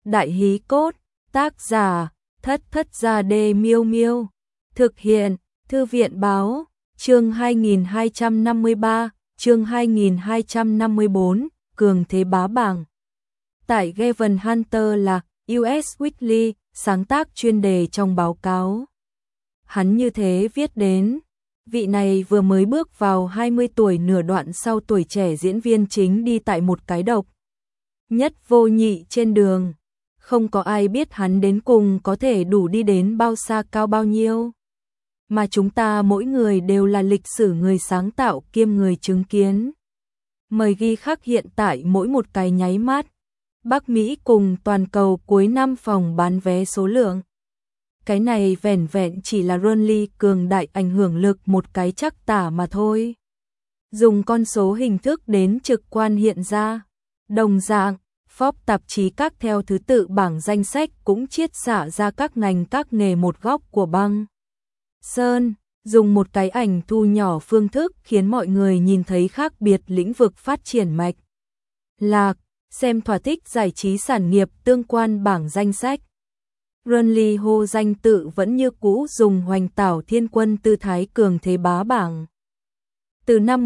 Đại hí cốt, tác giả, Thất Thất Gia Đê Miêu Miêu. Thực hiện, Thư viện báo, chương 2253, chương 2254, Cường Thế Bá Bảng. Tại Gavin Hunter là US Weekly, sáng tác chuyên đề trong báo cáo. Hắn như thế viết đến, vị này vừa mới bước vào 20 tuổi nửa đoạn sau tuổi trẻ diễn viên chính đi tại một cái độc nhất vô nhị trên đường. Không có ai biết hắn đến cùng có thể đủ đi đến bao xa cao bao nhiêu. Mà chúng ta mỗi người đều là lịch sử người sáng tạo kiêm người chứng kiến. Mời ghi khắc hiện tại mỗi một cái nháy mắt. Bắc Mỹ cùng toàn cầu cuối năm phòng bán vé số lượng. Cái này vẻn vẹn chỉ là Runly cường đại ảnh hưởng lực một cái chắc tả mà thôi. Dùng con số hình thức đến trực quan hiện ra. Đồng dạng, Forbes tạp chí các theo thứ tự bảng danh sách cũng chiết xạ ra các ngành các nghề một góc của băng sơn, dùng một cái ảnh thu nhỏ phương thức khiến mọi người nhìn thấy khác biệt lĩnh vực phát triển mạch lạc, xem thỏa thích giải trí sản nghiệp tương quan bảng danh sách. Runly hô danh tự vẫn như cũ dùng hoành tảo thiên quân tư thái cường thế bá bảng. Từ năm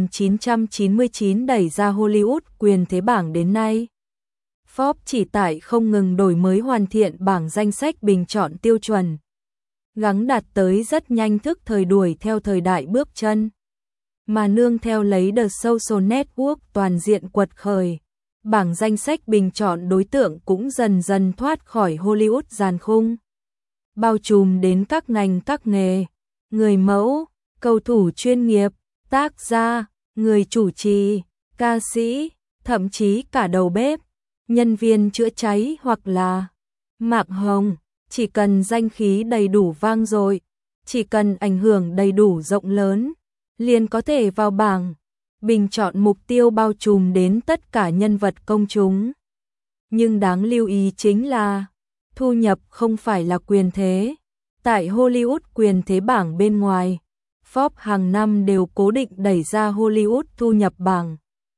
1999 đẩy ra Hollywood quyền thế bảng đến nay, Forbes chỉ tại không ngừng đổi mới hoàn thiện bảng danh sách bình chọn tiêu chuẩn, gắng đạt tới rất nhanh thức thời đuổi theo thời đại bước chân. Mà nương theo lấy The Social Network toàn diện quật khởi, bảng danh sách bình chọn đối tượng cũng dần dần thoát khỏi Hollywood giàn khung, bao trùm đến các ngành các nghề, người mẫu, cầu thủ chuyên nghiệp, tác gia, người chủ trì, ca sĩ, thậm chí cả đầu bếp, nhân viên chữa cháy hoặc là mạc hồng. Chỉ cần danh khí đầy đủ vang dội, chỉ cần ảnh hưởng đầy đủ rộng lớn, liền có thể vào bảng. Bình chọn mục tiêu bao trùm đến tất cả nhân vật công chúng. Nhưng đáng lưu ý chính là, thu nhập không phải là quyền thế. Tại Hollywood quyền thế bảng bên ngoài, Forbes hàng năm đều cố định đẩy ra Hollywood thu nhập bảng.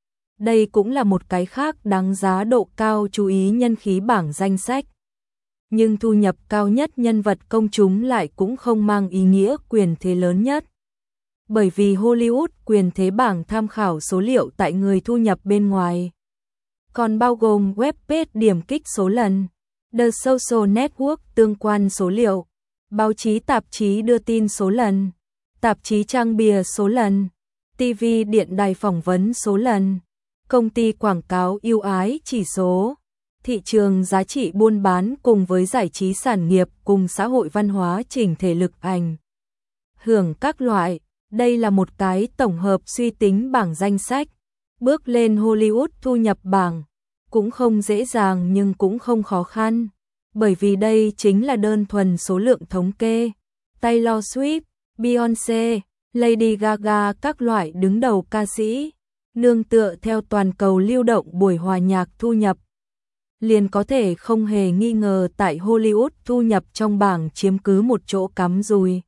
Đây cũng là một cái khác đáng giá độ cao chú ý nhân khí bảng danh sách. Nhưng thu nhập cao nhất nhân vật công chúng lại cũng không mang ý nghĩa quyền thế lớn nhất. Bởi vì Hollywood quyền thế bảng tham khảo số liệu tại người thu nhập bên ngoài, còn bao gồm web page điểm kích số lần, The Social Network tương quan số liệu, báo chí tạp chí đưa tin số lần, tạp chí trang bìa số lần, TV điện đài phỏng vấn số lần, công ty quảng cáo ưu ái chỉ số, thị trường giá trị buôn bán cùng với giải trí sản nghiệp cùng xã hội văn hóa chỉnh thể lực ảnh hưởng các loại. Đây là một cái tổng hợp suy tính bảng danh sách. Bước lên Hollywood thu nhập bảng cũng không dễ dàng nhưng cũng không khó khăn, bởi vì đây chính là đơn thuần số lượng thống kê. Taylor Swift, Beyoncé, Lady Gaga các loại đứng đầu ca sĩ, nương tựa theo toàn cầu lưu động buổi hòa nhạc thu nhập, liền có thể không hề nghi ngờ tại Hollywood thu nhập trong bảng chiếm cứ một chỗ cắm rùi.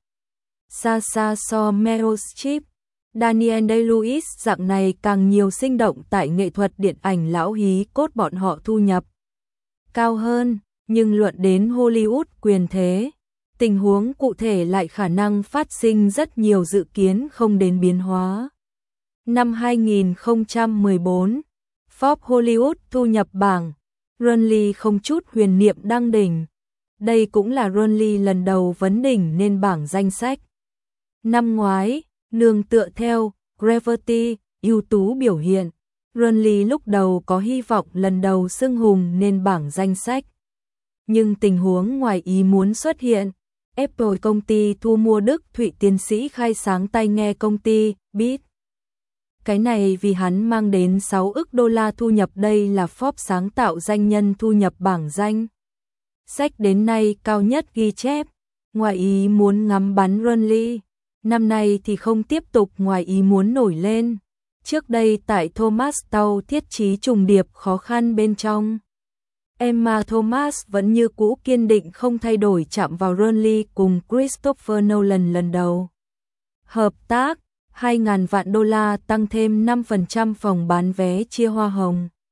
Xa xa so Meryl Streep, Daniel Day-Lewis dạng này càng nhiều sinh động tại nghệ thuật điện ảnh lão hí cốt bọn họ thu nhập cao hơn, nhưng luận đến Hollywood quyền thế, tình huống cụ thể lại khả năng phát sinh rất nhiều dự kiến không đến biến hóa. Năm 2014, Forbes Hollywood thu nhập bảng, Runly không chút huyền niệm đăng đỉnh. Đây cũng là Runly lần đầu vấn đỉnh nên bảng danh sách. Năm ngoái, nương tựa theo Gravity, ưu tú biểu hiện, Runly lúc đầu có hy vọng lần đầu xưng hùng nên bảng danh sách. Nhưng tình huống ngoài ý muốn xuất hiện, Apple công ty thu mua Đức Thụy tiến sĩ khai sáng tai nghe công ty Beats. Cái này vì hắn mang đến 6 ức đô la thu nhập, đây là Forbes sáng tạo danh nhân thu nhập bảng danh sách đến nay cao nhất ghi chép. Ngoài ý muốn ngắm bắn Runly, năm nay thì không tiếp tục ngoài ý muốn nổi lên. Trước đây tại Thomas Tàu thiết trí trùng điệp khó khăn bên trong, Emma Thomas vẫn như cũ kiên định không thay đổi chạm vào Runly cùng Christopher Nolan lần đầu hợp tác. 2.000 vạn đô la tăng thêm 5% phòng bán vé chia hoa hồng.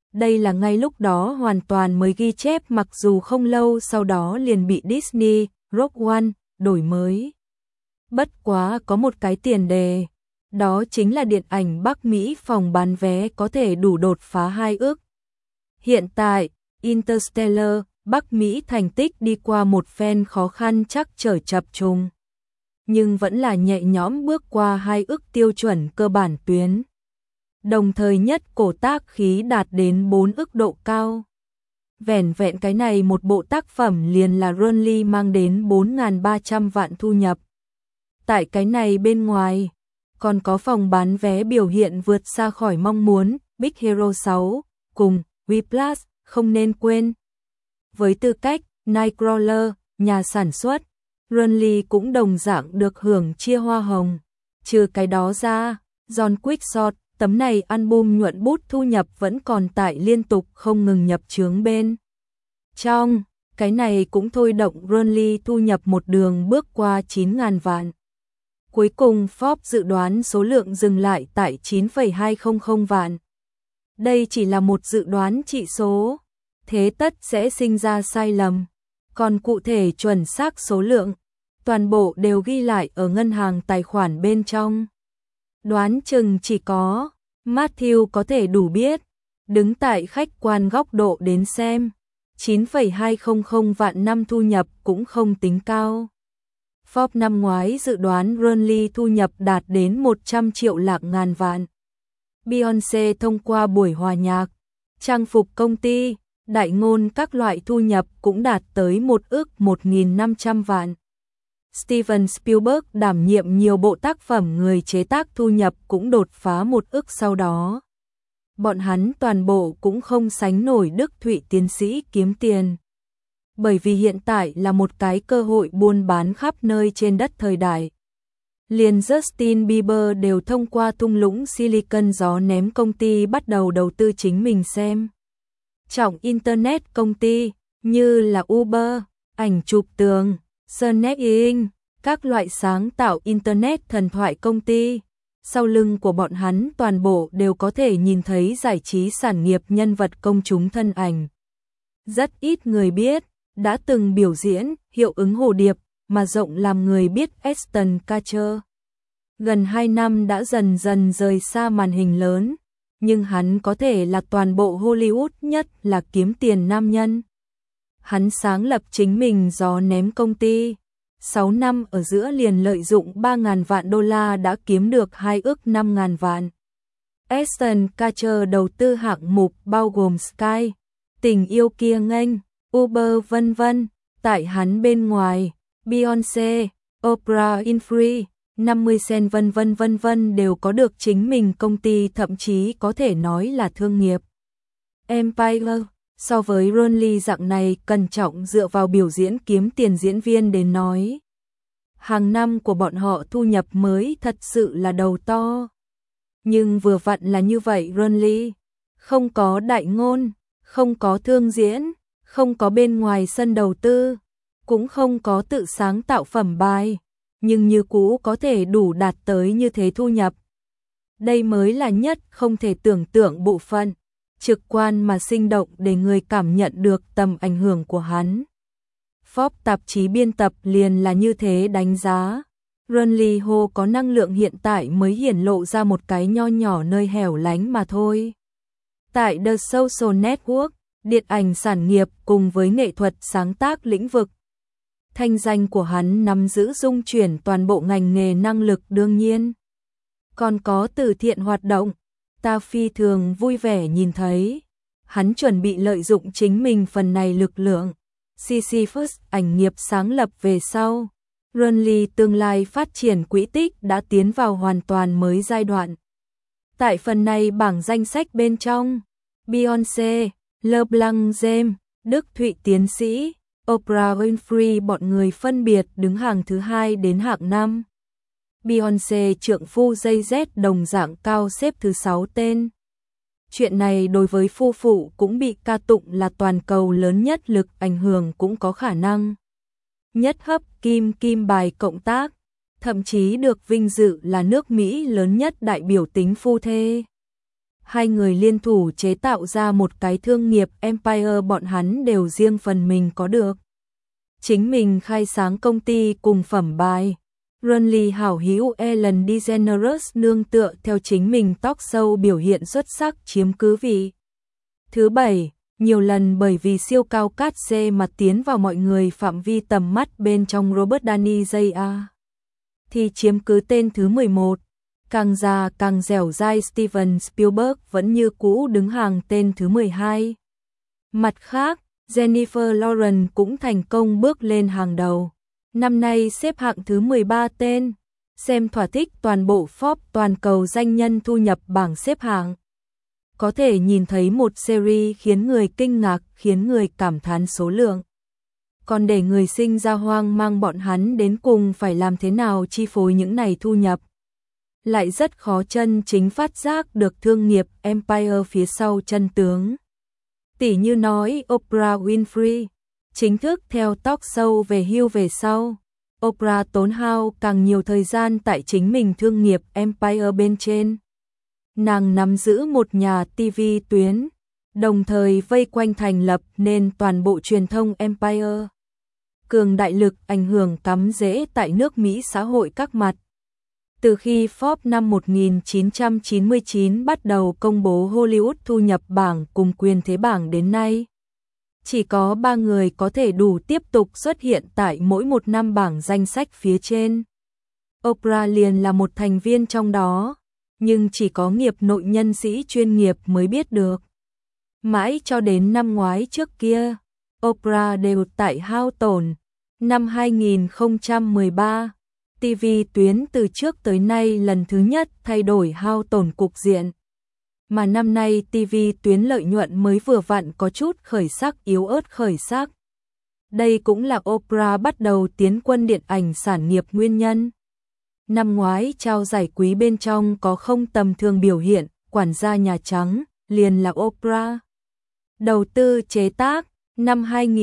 Đây là ngay lúc đó hoàn toàn mới ghi chép, mặc dù không lâu sau đó liền bị Disney, Rogue One, đổi mới. Bất quá có một cái tiền đề, đó chính là điện ảnh Bắc Mỹ phòng bán vé có thể đủ đột phá 2 ức. Hiện tại, Interstellar, Bắc Mỹ thành tích đi qua một phen khó khăn trắc trở chập trùng, nhưng vẫn là nhẹ nhõm bước qua 2 ức tiêu chuẩn cơ bản tuyến. Đồng thời nhất cổ tác khí đạt đến 4 ức độ cao. Vẻn vẹn cái này một bộ tác phẩm liền là Runly mang đến 4.300 vạn thu nhập. Tại cái này bên ngoài, còn có phòng bán vé biểu hiện vượt xa khỏi mong muốn, Big Hero 6, cùng Whiplash, không nên quên. Với tư cách Nightcrawler, nhà sản xuất, Runly cũng đồng dạng được hưởng chia hoa hồng. Trừ cái đó ra, John Quickshot, tấm này album nhuận bút thu nhập vẫn còn tại liên tục không ngừng nhập chướng bên trong. Cái này cũng thôi động Runly thu nhập một đường bước qua 9.000 vạn. Cuối cùng Forbes dự đoán số lượng dừng lại tại 9,200 vạn. Đây chỉ là một dự đoán chỉ số, thế tất sẽ sinh ra sai lầm. Còn cụ thể chuẩn xác số lượng, toàn bộ đều ghi lại ở ngân hàng tài khoản bên trong. Đoán chừng chỉ có Matthew có thể đủ biết, đứng tại khách quan góc độ đến xem, 9,200 vạn năm thu nhập cũng không tính cao. Forbes năm ngoái dự đoán Runly thu nhập đạt đến 100 triệu lạc ngàn vạn. Beyoncé thông qua buổi hòa nhạc, trang phục công ty, đại ngôn các loại thu nhập cũng đạt tới 1 ức 1.500 vạn. Steven Spielberg đảm nhiệm nhiều bộ tác phẩm người chế tác thu nhập cũng đột phá 1 ức sau đó. Bọn hắn toàn bộ cũng không sánh nổi Đức Thụy tiến sĩ kiếm tiền. Bởi vì hiện tại là một cái cơ hội buôn bán khắp nơi trên đất thời đại. Liền Justin Bieber đều thông qua thung lũng Silicon gió ném công ty bắt đầu đầu tư chính mình xem. Trọng Internet công ty, như là Uber, ảnh chụp tường, Snack Inc., các loại sáng tạo Internet thần thoại công ty. Sau lưng của bọn hắn toàn bộ đều có thể nhìn thấy giải trí sản nghiệp nhân vật công chúng thân ảnh. Rất ít người biết, đã từng biểu diễn hiệu ứng hồ điệp mà rộng làm người biết Ashton Kutcher. Gần 2 năm đã dần dần rời xa màn hình lớn, nhưng hắn có thể là toàn bộ Hollywood nhất là kiếm tiền nam nhân. Hắn sáng lập chính mình gió ném công ty, 6 năm ở giữa liền lợi dụng 3.000 vạn đô la đã kiếm được 2 ức 5.000 vạn. Ashton Kutcher đầu tư hạng mục bao gồm Sky, tình yêu kia nghênh, Uber vân vân. Tại hắn bên ngoài, Beyoncé, Oprah Winfrey, 50 Cent vân vân đều có được chính mình công ty, thậm chí có thể nói là thương nghiệp. Empire, so với Runly dạng này cẩn trọng dựa vào biểu diễn kiếm tiền diễn viên đến nói, hàng năm của bọn họ thu nhập mới thật sự là đầu to. Nhưng vừa vặn là như vậy, Runly không có đại ngôn, không có thương diễn, không có bên ngoài sân đầu tư, cũng không có tự sáng tạo phẩm bài, nhưng như cũ có thể đủ đạt tới như thế thu nhập. Đây mới là nhất không thể tưởng tượng bộ phận, trực quan mà sinh động để người cảm nhận được tầm ảnh hưởng của hắn. Forbes tạp chí biên tập liền là như thế đánh giá. Runly Ho có năng lượng hiện tại mới hiển lộ ra một cái nho nhỏ nơi hẻo lánh mà thôi. Tại The Social Network, điện ảnh sản nghiệp cùng với nghệ thuật sáng tác lĩnh vực, thanh danh của hắn nắm giữ dung chuyển toàn bộ ngành nghề năng lực đương nhiên. Còn có từ thiện hoạt động, ta phi thường vui vẻ nhìn thấy. Hắn chuẩn bị lợi dụng chính mình phần này lực lượng. Sisyphus ảnh nghiệp sáng lập về sau. Runly tương lai phát triển quỹ tích đã tiến vào hoàn toàn mới giai đoạn. Tại phần này bảng danh sách bên trong, Beyoncé, LeBlanc James, Đức Thụy tiến sĩ, Oprah Winfrey bọn người phân biệt đứng hàng thứ 2 đến hạng 5. Beyoncé trượng phu Jay-Z đồng dạng cao xếp thứ 6 tên. Chuyện này đối với phu phụ cũng bị ca tụng là toàn cầu lớn nhất, lực ảnh hưởng cũng có khả năng nhất hấp kim bài cộng tác, thậm chí được vinh dự là nước Mỹ lớn nhất đại biểu tính phu thê. Hai người liên thủ chế tạo ra một cái thương nghiệp Empire, bọn hắn đều riêng phần mình có được. Chính mình khai sáng công ty cùng phẩm bài. Runley hảo hữu Ellen DeGeneres nương tựa theo chính mình talk show biểu hiện xuất sắc chiếm cứ vị. Thứ 7, nhiều lần bởi vì siêu cao cát xê mà tiến vào mọi người phạm vi tầm mắt bên trong Robert Downey Jr. thì chiếm cứ tên thứ 11. Càng già càng dẻo dai Steven Spielberg vẫn như cũ đứng hàng tên thứ 12. Mặt khác, Jennifer Lawrence cũng thành công bước lên hàng đầu. Năm nay xếp hạng thứ 13 tên. Xem thỏa thích toàn bộ Forbes toàn cầu danh nhân thu nhập bảng xếp hạng. Có thể nhìn thấy một series khiến người kinh ngạc, khiến người cảm thán số lượng. Còn để người sinh ra hoang mang bọn hắn đến cùng phải làm thế nào chi phối những này thu nhập. Lại rất khó chân chính phát giác được thương nghiệp Empire phía sau chân tướng. Tỉ như nói Oprah Winfrey, chính thức theo talk show về hưu về sau. Oprah tốn hao càng nhiều thời gian tại chính mình thương nghiệp Empire bên trên. Nàng nắm giữ một nhà TV tuyến, đồng thời vây quanh thành lập nên toàn bộ truyền thông Empire. Cường đại lực ảnh hưởng cắm rễ tại nước Mỹ xã hội các mặt. Từ khi Forbes năm 1999 bắt đầu công bố Hollywood thu nhập bảng cùng quyền thế bảng đến nay, chỉ có 3 người có thể đủ tiếp tục xuất hiện tại mỗi một năm bảng danh sách phía trên. Oprah liền là một thành viên trong đó, nhưng chỉ có nghiệp nội nhân sĩ chuyên nghiệp mới biết được. Mãi cho đến năm ngoái trước kia, Oprah đều tại hao tổn. Năm 2013, TV tuyến từ trước tới nay lần thứ nhất thay đổi hao tổn cục diện. Mà năm nay TV tuyến lợi nhuận mới vừa vặn có chút khởi sắc, yếu ớt khởi sắc. Đây cũng là Oprah bắt đầu tiến quân điện ảnh sản nghiệp nguyên nhân. Năm ngoái trao giải quý bên trong có không tầm thường biểu hiện, quản gia Nhà Trắng, liền là Oprah. Đầu tư chế tác, năm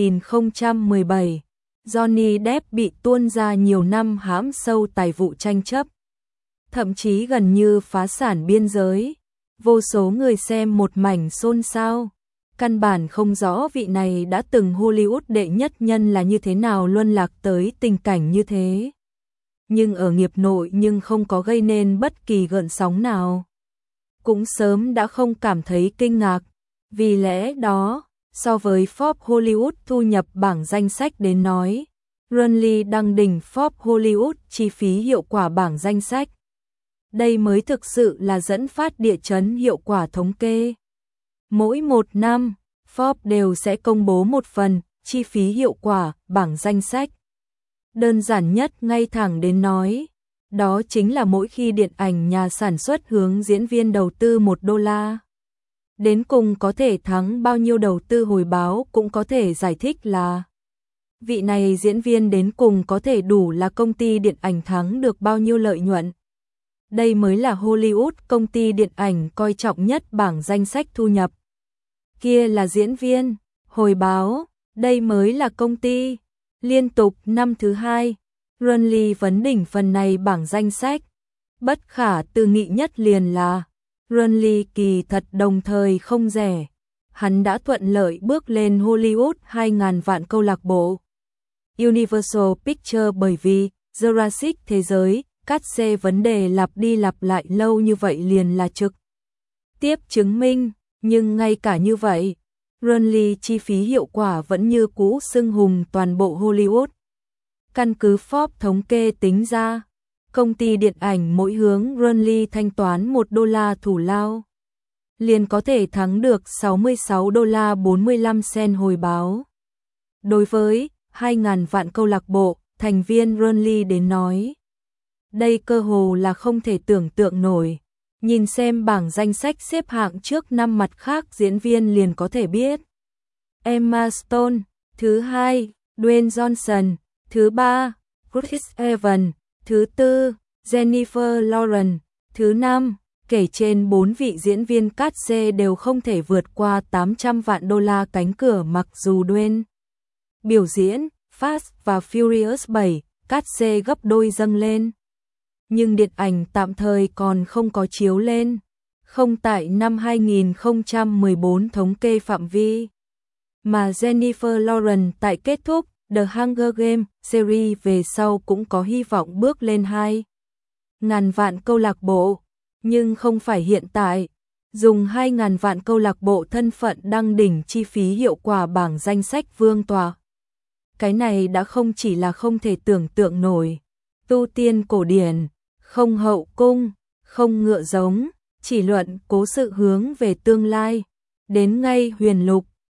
2017, Johnny Depp bị tuôn ra nhiều năm hãm sâu tài vụ tranh chấp. Thậm chí gần như phá sản biên giới. Vô số người xem một mảnh xôn xao. Căn bản không rõ vị này đã từng Hollywood đệ nhất nhân là như thế nào luân lạc tới tình cảnh như thế. Nhưng ở nghiệp nội nhưng không có gây nên bất kỳ gợn sóng nào. Cũng sớm đã không cảm thấy kinh ngạc. Vì lẽ đó, so với Forbes Hollywood thu nhập bảng danh sách đến nói, Runley đăng đỉnh Forbes Hollywood chi phí hiệu quả bảng danh sách. Đây mới thực sự là dẫn phát địa chấn hiệu quả thống kê. Mỗi một năm, Forbes đều sẽ công bố một phần chi phí hiệu quả bảng danh sách. Đơn giản nhất ngay thẳng đến nói, đó chính là mỗi khi điện ảnh nhà sản xuất hướng diễn viên đầu tư $1, đến cùng có thể thắng bao nhiêu đầu tư hồi báo cũng có thể giải thích là vị này diễn viên đến cùng có thể đủ là công ty điện ảnh thắng được bao nhiêu lợi nhuận. Đây mới là Hollywood công ty điện ảnh coi trọng nhất bảng danh sách thu nhập. Kia là diễn viên, hồi báo, đây mới là công ty. Liên tục năm thứ 2, Runley vấn đỉnh phần này bảng danh sách. Bất khả tư nghị nhất liền là Runley kỳ thật đồng thời không rẻ. Hắn đã thuận lợi bước lên Hollywood 2.000 vạn câu lạc bộ. Universal Pictures bởi vì Jurassic thế giới, cát xê vấn đề lặp đi lặp lại lâu như vậy liền là trực tiếp chứng minh, nhưng ngay cả như vậy, Runley chi phí hiệu quả vẫn như cũ xưng hùng toàn bộ Hollywood. Căn cứ Forbes thống kê tính ra, công ty điện ảnh mỗi hướng Runley thanh toán $1 thủ lao, liền có thể thắng được $66.45 hồi báo. Đối với 2.000 vạn câu lạc bộ, thành viên Runley đến nói, đây cơ hồ là không thể tưởng tượng nổi. Nhìn xem bảng danh sách xếp hạng trước năm mặt khác diễn viên liền có thể biết. Emma Stone, thứ 2, Dwayne Johnson, thứ 3, Chris Evans, thứ 4, Jennifer Lawrence, thứ 5, kể trên 4 vị diễn viên cát xê đều không thể vượt qua $800 vạn cánh cửa, mặc dù Dwayne biểu diễn Fast và Furious 7, cát xê gấp đôi dâng lên. Nhưng điện ảnh tạm thời còn không có chiếu lên. không tại năm 2014 thống kê phạm vi, mà Jennifer Lawrence tại kết thúc The Hunger Games series về sau cũng có hy vọng bước lên 2.000 vạn câu lạc bộ, nhưng không phải hiện tại. Dùng 2.000 vạn câu lạc bộ thân phận đăng đỉnh chi phí hiệu quả bảng danh sách vương tòa. Cái này đã không chỉ là không thể tưởng tượng nổi. Tu tiên cổ điển, không hậu cung, không ngựa giống, chỉ luận cố sự hướng về tương lai. Đến ngay huyền lục,